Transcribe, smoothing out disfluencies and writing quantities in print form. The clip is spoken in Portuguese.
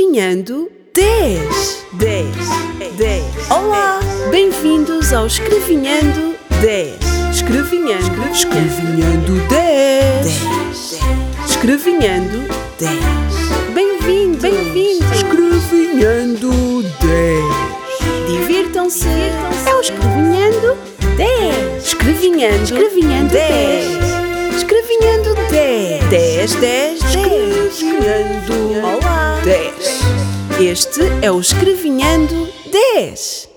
Escrevinhando 10. Olá, bem-vindos ao Escrevinhando 10. Escrevinhando 10. Escrevinhando 10. Bem-vindos. Escrevinhando 10. Divirtam-se. É o Escrevinhando 10. Escrevinhando 10. Escrevinhando 10. 10. Escrevinhando. Olá. 10. Este é o Escrevinhando 10.